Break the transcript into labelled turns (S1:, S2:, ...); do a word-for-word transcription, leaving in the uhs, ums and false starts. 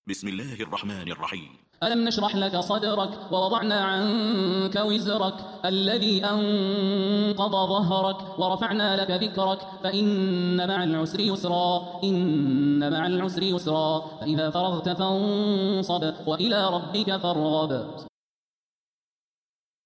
S1: بسم الله الرحمن الرحيم.
S2: ألم نشرح لك صدرك ووضعنا عنك وزرك الذي أنقض ظهرك ورفعنا لك ذكرك فإن مع العسر يسرا إن مع العسر يسرا فإذا فرغت فانصب وإلى ربك فارغب.